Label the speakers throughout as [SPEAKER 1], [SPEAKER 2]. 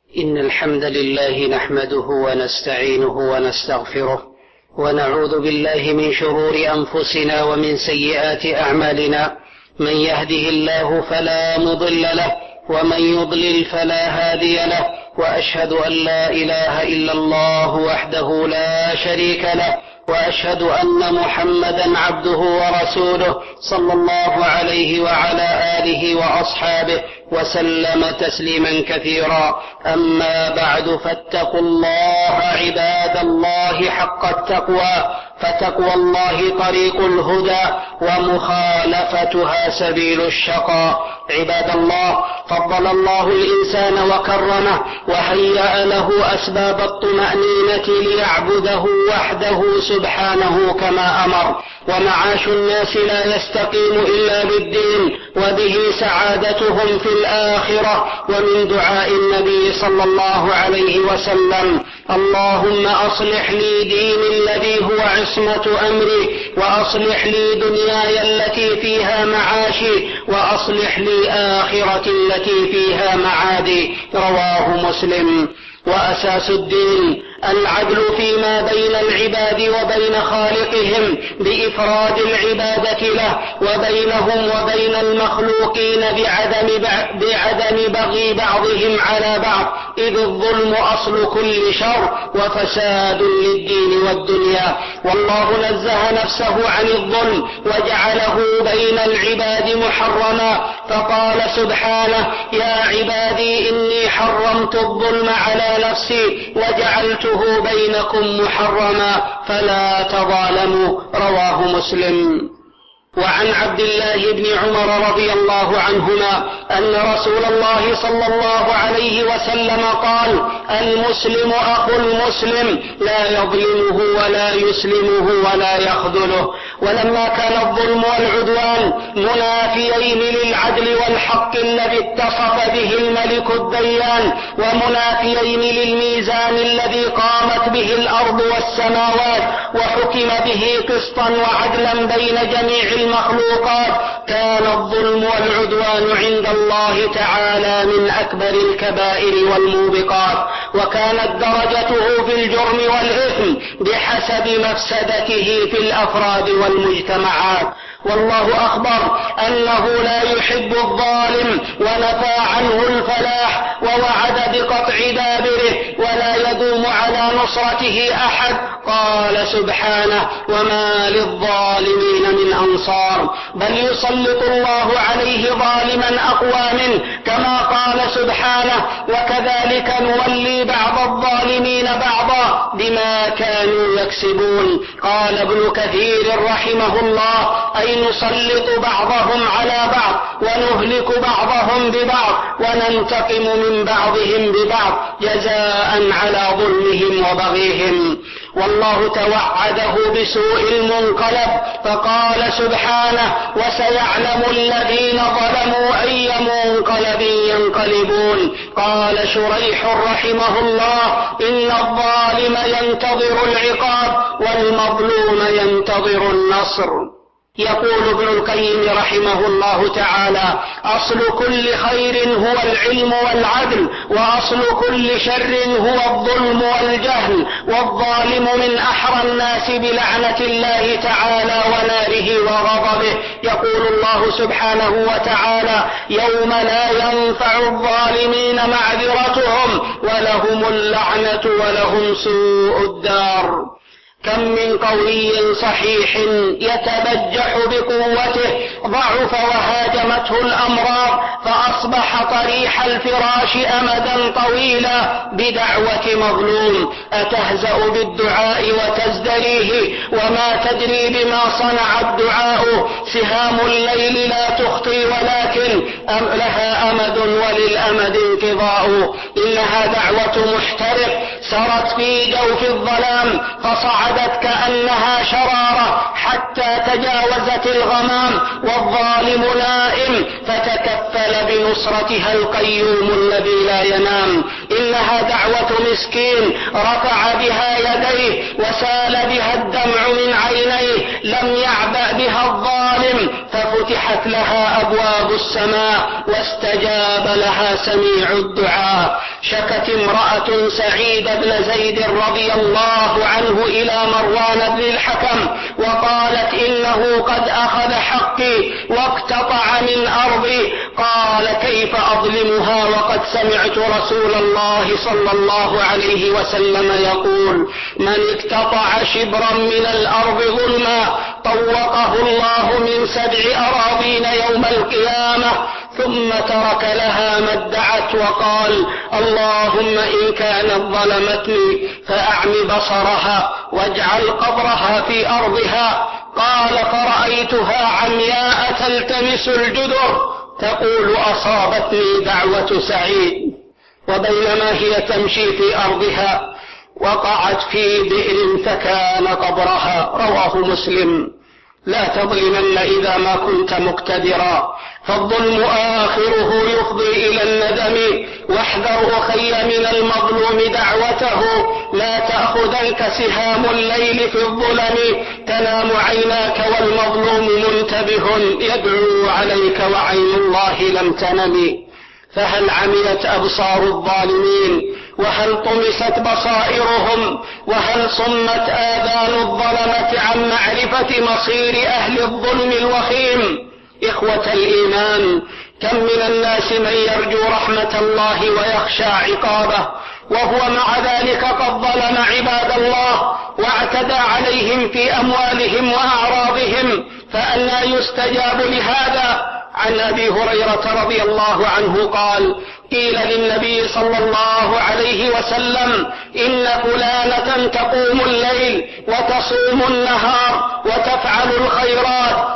[SPEAKER 1] إن الحمد لله نحمده ونستعينه ونستغفره ونعوذ بالله من شرور أنفسنا ومن سيئات أعمالنا. من يهده الله فلا مضل له ومن يضلل فلا هادي له، وأشهد أن لا إله إلا الله وحده لا شريك له، وأشهد أن محمدا عبده ورسوله صلى الله عليه وعلى آله وأصحابه وسلم تسليما كثيرا. أما بعد، فاتقوا الله عباد الله حق التقوى، فتقوى الله طريق الهدى ومخالفتها سبيل الشقاء. عباد الله، فضل الله الإنسان وكرمه وهيأ له أسباب الطمأنينة ليعبده وحده سبحانه كما أمر. ومعاش الناس لا يستقيم إلا بالدين، وبه سعادتهم في الآخرة. ومن دعاء النبي صلى الله عليه وسلم: اللهم أصلح لي ديني الذي هو عصمة أمري، وأصلح لي دنياي التي فيها معاشي، وأصلح لي آخرتي التي فيها معادي. رواه مسلم. وأساس الدين العدل فيما بين العباد وبين خالقهم بإفراد العبادة له، وبينهم وبين المخلوقين بعدم بغي بعضهم على بعض، إذ الظلم أصل كل شر وفساد للدين والدنيا. والله نزه نفسه عن الظلم وجعله بين العباد محرما، فقال سبحانه: يا عبادي إني حرمت الظلم على نفسي وجعلته بينكم محرما فلا تظالموا. رواه مسلم. وعن عبد الله بن عمر رضي الله عنهما أن رسول الله صلى الله عليه وسلم قال: المسلم أخو المسلم، لا يظلمه ولا يسلمه ولا يخذله. ولما كان الظلم والعدوان منافيين للعدل والحق الذي اتصف به الملك الديان، ومنافيين للميزان الذي قامت به الأرض والسماوات وحكم به قسطا وعدلا بين جميع المخلوقات، كان الظلم والعدوان عند الله تعالى من أكبر الكبائر والموبقات، وكانت درجته في الجرم والإثم بحسب مفسدته في الأفراد والمجتمعات. والله أخبر أنه لا يحب الظالم، ونفى عنه الفلاح، ووعد بقطع دابره، ولا يدوم على نصرته أحد. قال سبحانه: وما للظالمين من أنصار، بل يسلط الله عليه ظالما أقوى منه، كما قال سبحانه: وكذلك نولي بعض الظالمين بعضا بما كانوا يكسبون. قال ابن كثير رحمه الله: أي نسلط بعضهم على بعض، ونهلك بعضهم ببعض، وننتقم من بعضهم ببعض جزاء على ظلمهم وبغيهم. والله توعده بسوء المنقلب، فقال سبحانه: وسيعلم الذين ظلموا أي منقلب ينقلبون. قال شريح رحمه الله: إن الظالم ينتظر العقاب، والمظلوم ينتظر النصر. يقول ابن القيم رحمه الله تعالى: أصل كل خير هو العلم والعدل، وأصل كل شر هو الظلم والجهل، والظالم من أحرى الناس بلعنة الله تعالى وناره وغضبه. يقول الله سبحانه وتعالى: يوم لا ينفع الظالمين معذرتهم ولهم اللعنة ولهم سوء الدار. كم من قوي صحيح يتبجح بقوته ضعف وهاجمته الأمراض، فأصبح طريح الفراش أمدا طويلا بدعوة مظلوم. أتهزأ بالدعاء وتزدريه، وما تدري بما صنع الدعاء. سهام الليل لا تخطي، ولكن لها أمد وللأمد انقضاء. إنها دعوة محترق سرت في جوف الظلام، فصعدت كأنها شرارة حتى تجاوزت الغمام، والظالم نائم، فتكفل بنصرتها القيوم الذي لا ينام. إنها دعوة مسكين رفع بها يديه وسال بها الدمع من عينيه، لم يعبأ بها الظالم، ففتحت لها أبواب السماء واستجاب لها سميع الدعاء. شكت امرأة سعيد بن زيد رضي الله عنه إلى مروان بن الحكم وقالت إنه قد أخذ حقي واقتطع من أرضي. قال كيف أظلمها وقد سمعت رسول الله صلى الله عليه وسلم يقول من اقتطع شبرا من الأرض ظلما طوقه الله من 7 أراضين يوم القيامة. ثم ترك لها ما ادعت وقال اللهم إن كانت ظلمتني فأعم بصرها واجعل قبرها في أرضها. قال فرأيتها عمياء تلتمس الجدر تقول أصابتني دعوة سعيد. وبينما هي تمشي في أرضها وقعت في بئر فكان قبرها. رواه مسلم. لا تظلمن إذا ما كنت مقتدرا، فالظلم آخره يفضي إلى الندم. واحذر أخي من المظلوم دعوته، لا تأخذنك سهام الليل في الظلم. تنام عيناك والمظلوم منتبه يدعو عليك وعين الله لم تنم. فهل عميت أبصار الظالمين وهل طمست بصائرهم وهل صمت آذان الظلمة عن معرفة مصير أهل الظلم الوخيم؟ إخوة الإيمان، كم من الناس من يرجو رحمة الله ويخشى عقابه وهو مع ذلك قد ظلم عباد الله واعتدى عليهم في أموالهم وأعراضهم، فأنى يستجاب لهذا؟ عن أبي هريرة رضي الله عنه قال قيل للنبي صلى الله عليه وسلم إن فلانة تقوم الليل وتصوم النهار وتفعل الخيرات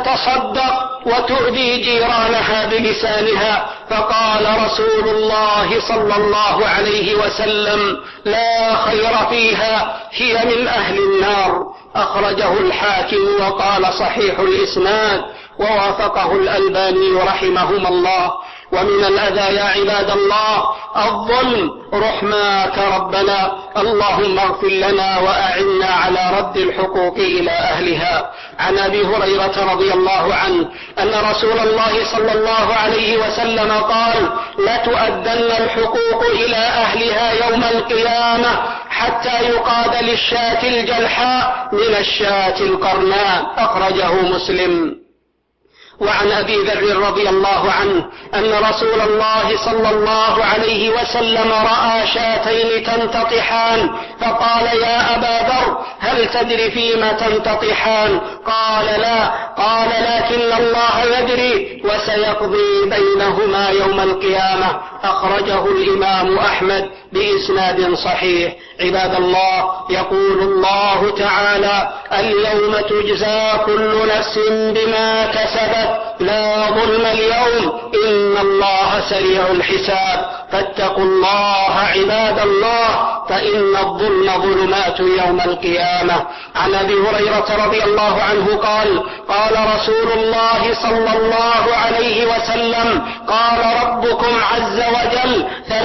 [SPEAKER 1] وتتصدق وتؤذي جيرانها بلسانها، فقال رسول الله صلى الله عليه وسلم لا خير فيها، هي من أهل النار. أخرجه الحاكم وقال صحيح الإسناد ووافقه الألباني رحمهما الله. ومن الأذى يا عباد الله الظلم، رحماك ربنا، اللهم اغفر لنا وأعنا على رد الحقوق إلى أهلها. عن أبي هريرة رضي الله عنه أن رسول الله صلى الله عليه وسلم قال لتؤدن الحقوق إلى أهلها يوم القيامة حتى يقاد للشاة الجلحاء من الشاة القرناء. أخرجه مسلم. وعن أبي ذر رضي الله عنه أن رسول الله صلى الله عليه وسلم رأى شاتين تنتطحان فقال يا أبا ذر هل تدري فيما تنتطحان؟ قال لا. قال لكن الله يدري وسيقضي بينهما يوم القيامة. أخرجه الإمام أحمد بإسناد صحيح. عباد الله، يقول الله تعالى اليوم تجزى كل نفس بما كسبت لا ظلم اليوم إن الله سريع الحساب. فاتقوا الله عباد الله فإن الظلم ظلمات يوم القيامة. عن أبي هريرة رضي الله عنه قال قال رسول الله صلى الله عليه وسلم قال ربكم عز وجل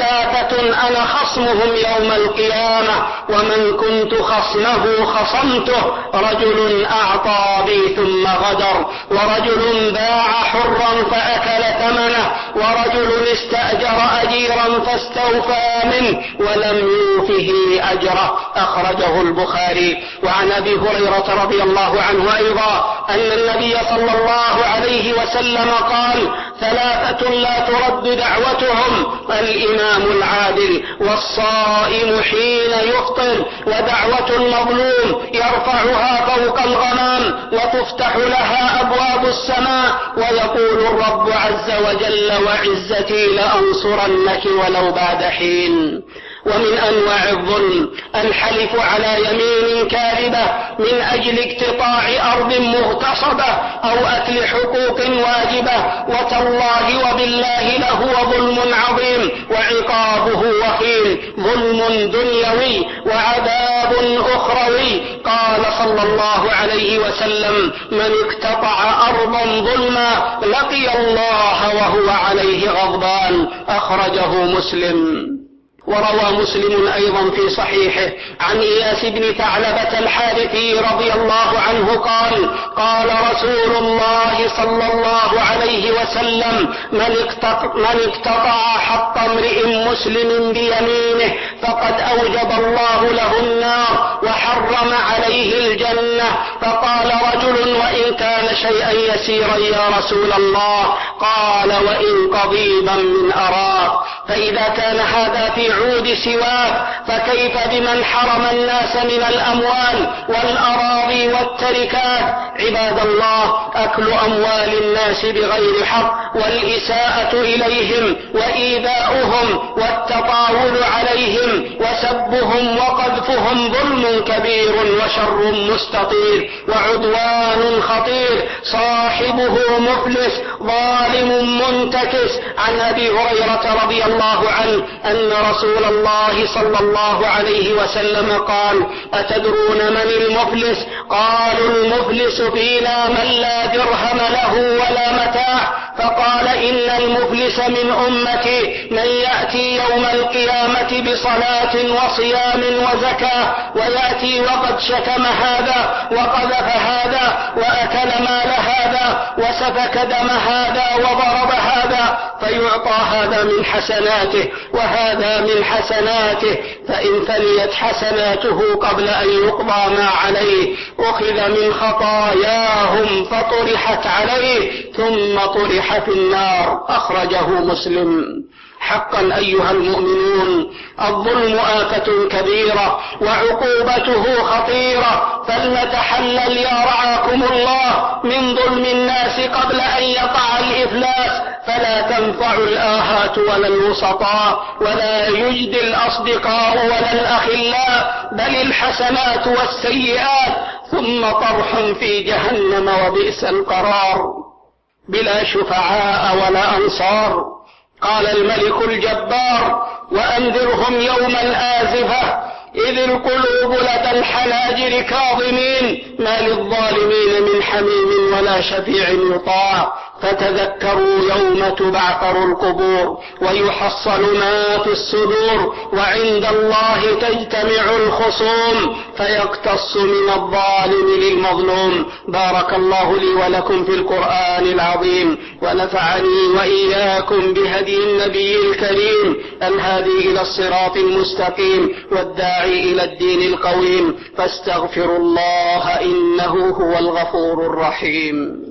[SPEAKER 1] 3 أنا خصمهم يوم القيامة ومن كنت خصمه خصمته، رجل أعطى بي ثم غدر، ورجل باع حرا فأكل ثمنه، ورجل استأجر أجيرا فاستوفى منه ولم يوفه أجره. أخرجه البخاري. وعن أبي هريرة رضي الله عنه أيضا أن النبي صلى الله عليه وسلم قال 3 لا ترد دعوتهم الإمام العادل والصائم حين يفطر ودعوة المظلوم يرفعها فوق الغمام وتفتح لها أبواب السماء ويقول الرب عز وجل وعزتي لأنصرنك ولو بعد حين. ومن أنواع الظلم الحلف على يمين كاذبة من أجل اقتطاع أرض مغتصبة أو أكل حقوق واجبة، وتالله وبالله لهو ظلم عظيم وعقابه وخيم. ظلم دنيوي وعذاب أخروي. قال صلى الله عليه وسلم: من اقتطع أرضا ظلما لقي الله وهو عليه غضبان. أخرجه مسلم. وروى مسلم أيضا في صحيحه عن إياس بن ثعلبة الحارثي رضي الله عنه قال: قال رسول الله صلى الله عليه وسلم: من اقتطع حق امرئ مسلم بيمينه فقد أوجب الله له النار وحرم عليه الجنة. فقال رجل: وإن كان شيئا يسيرا يا رسول الله؟ قال: وإن قضيبا من أراك. فإذا كان هذا في عود سواك فكيف بمن حرم الناس من الأموال والأراضي والتركات؟ عباد الله، أكل أموال الناس بغير حق والإساءة إليهم وإيذاؤهم والتطاول عليهم وسبهم وقذفهم ظلم كبير وشر مستطير وعدوان خطير، صاحبه مفلس ظالم منتكس. عن أبي هريرة رضي الله عنه أن رسول الله صلى الله عليه وسلم قال: أتدرون من المفلس؟ قالوا: المفلس فينا من لا درهم له ولا متاع. فقال: إن المفلس من أمتي من يأتي يوم القيامة بصلاة وصيام وزكاة ويأتي وقد شتم هذا وقذف هذا وأكل مال هذا وسفك دم هذا وضرب هذا، فيعطى هذا من حسناته وهذا من حسناته، فإن فنيت حسناته قبل أن يقضى ما عليه أخذ من خطاياهم فطرحت عليه ثم طرح في النار. أخرجه مسلم. حقا أيها المؤمنون، الظلم آفة كبيرة وعقوبته خطيرة، فلنتحلل يا رعاكم الله من ظلم الناس قبل أن يقع الإفلاس، فلا تنفع الآهات ولا الوسطاء ولا يجدي الأصدقاء ولا الأخلاء، بل الحسنات والسيئات، ثم طرح في جهنم وبئس القرار، بلا شفعاء ولا أنصار. قال الملك الجبار: وأنذرهم يوم الآزفة إذ القلوب لدى الحناجر كاظمين ما للظالمين من حميم ولا شفيع يطاع. فتذكروا يوم تبعثر القبور ويحصل ما في الصدور، وعند الله تجتمع الخصوم فيقتص من الظالم للمظلوم. بارك الله لي ولكم في القرآن العظيم، ونفعني وإياكم بهدي النبي الكريم الهادي إلى الصراط المستقيم والداعي إلى الدين القويم، فاستغفروا الله إنه هو الغفور الرحيم.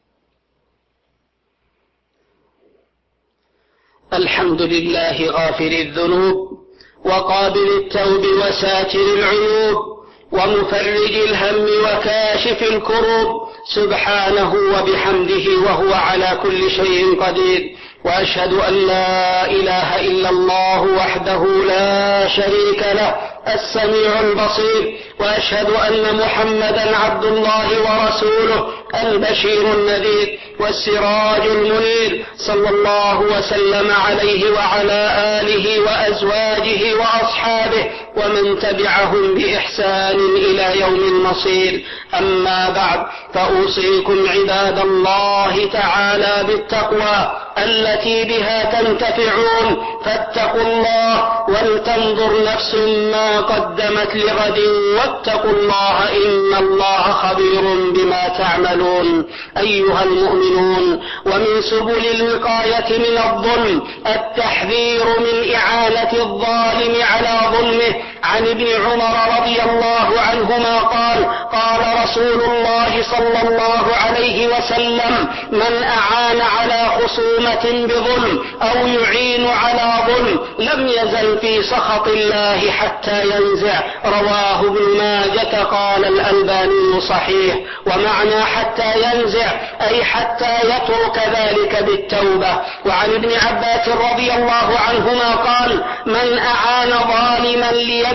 [SPEAKER 1] الحمد لله غافر الذنوب وقابل التوب وساتر العيوب ومفرج الهم وكاشف الكروب، سبحانه وبحمده وهو على كل شيء قدير. وأشهد أن لا إله إلا الله وحده لا شريك له السميع البصير، وأشهد أن محمدا عبد الله ورسوله البشير النذير والسراج المنير، صلى الله وسلم عليه وعلى آله وأزواجه وأصحابه ومن تبعهم بإحسان إلى يوم المصير. أما بعد، فأوصيكم عباد الله تعالى بالتقوى التي بها تنتفعون، فاتقوا الله ولتنظر نفس ما قدمت لغد، واتقوا الله إن الله خبير بما تعملون. أيها المؤمنون، ومن سبل الوقاية من الظلم التحذير من إعانة الظالم على ظلمه. عن ابن عمر رضي الله عنهما قال: قال رسول الله صلى الله عليه وسلم: من أعان على خصومة بظلم أو يعين على ظلم لم يزل في سخط الله حتى ينزع. رواه ابن ماجة. قال الألباني صحيح. ومعنى حتى ينزع أي حتى يترك ذلك بالتوبة. وعن ابن عباس رضي الله عنهما قال: من أعان ظالما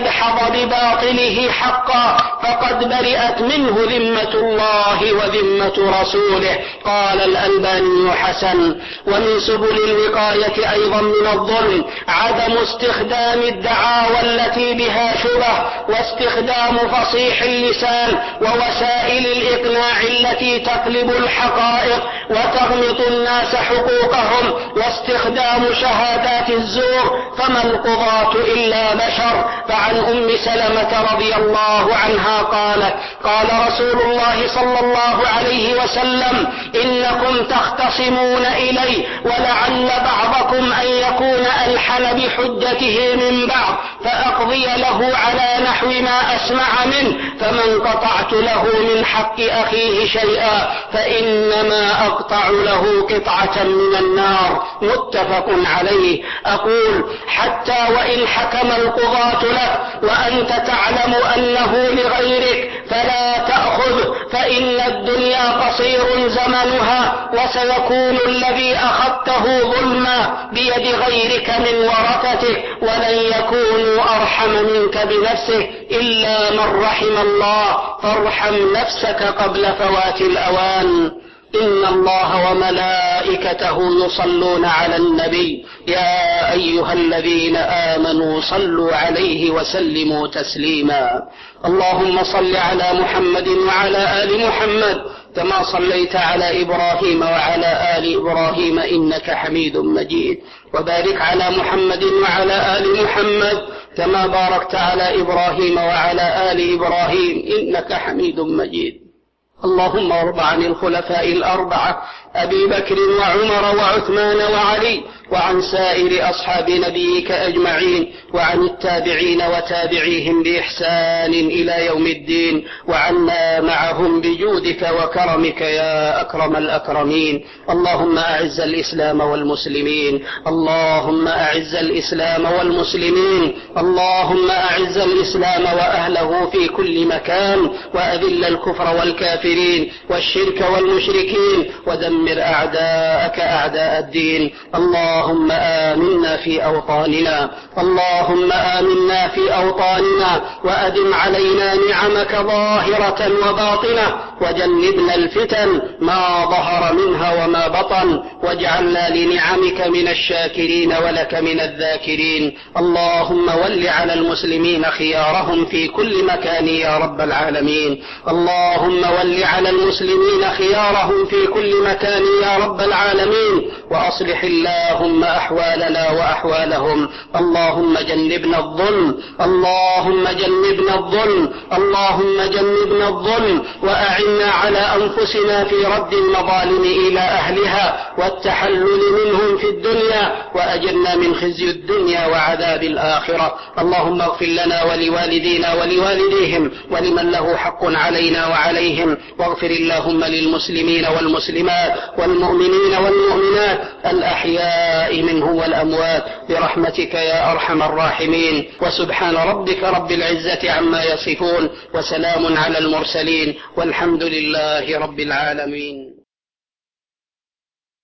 [SPEAKER 1] يدحض بباطله حقا فقد برئت منه ذمة الله وذمة رسوله. قال الألباني حسن. ومن سبل الوقاية أيضا من الظلم عدم استخدام الدعاوى التي بها شبه، واستخدام فصيح اللسان ووسائل الإقناع التي تقلب الحقائق وتغمط الناس حقوقهم، واستخدام شهادات الزور، فما القضاة إلا بشر. فعن أم سلمة رضي الله عنها قالت: قال رسول الله صلى الله عليه وسلم: إنكم تختصمون إلي ولعل بعضكم أن يكون ألحن بحجته من بعض، فأقضي له على نحو ما أسمع منه، فمن قطعت له من حق أخيه شيئا فإنما أقطع له قطعة من النار. متفق عليه. أقول: حتى وإن حكم القضاة لك وأنت تعلم أنه لغيرك فلا تأخذ، فإن الدنيا قصير زمنها، وسيكون الذي أخذته ظلما بيد غيرك من ورثتك، ولن يكونوا أرحم منك بنفسك إلا من رحم الله، فارحم نفسك قبل فوات الأوان. إن الله وملائكته يصلون على النبي يا أيها الذين آمنوا صلوا عليه وسلموا تسليما. اللهم صل على محمد وعلى آل محمد كما صليت على إبراهيم وعلى آل إبراهيم إنك حميد مجيد، وبارك على محمد وعلى آل محمد كما باركت على إبراهيم وعلى آل إبراهيم إنك حميد مجيد. اللهم وارض عن الخلفاء الأربعة أبي بكر وعمر وعثمان وعلي، وعن سائر أصحاب نبيك أجمعين، وعن التابعين وتابعيهم بإحسان إلى يوم الدين، وعنا معهم بجودك وكرمك يا أكرم الأكرمين. اللهم أعز الإسلام والمسلمين، اللهم أعز الإسلام والمسلمين، اللهم أعز الإسلام وأهله في كل مكان، وأذل الكفر والكافرين والشرك والمشركين، ودمر أعداءك أعداء الدين. اللهم آمنا في أوطاننا، اللهم آمنا في أوطاننا، وأدم علينا نعمك ظاهرة وباطنة، وجنبنا الفتن ما ظهر منها وما بطن، واجعلنا لنعمك من الشاكرين ولك من الذاكرين. اللهم ول على المسلمين خيارهم في كل مكان يا رب العالمين. اللهم ول على المسلمين خيارهم في كل مكان يا رب العالمين، وأصلح اللهم أحوالنا وأحوالهم. اللهم جنبنا الظلم، اللهم جنبنا الظلم، اللهم جنبنا الظلم، وأعنا على أنفسنا في رد المظالم إلى أهلها والتحلل منهم في الدنيا، وأجرنا من خزي الدنيا وعذاب الآخرة. اللهم اغفر لنا ولوالدينا ولوالديهم ولمن له حق علينا وعليهم، واغفر اللهم للمسلمين والمسلمات والمؤمنين والمؤمنات الأحياء منهم والأموات برحمتك يا أرحم الراحمين. وسبحان ربك رب العزة عما يصفون، وسلام على المرسلين، والحمد لله رب العالمين.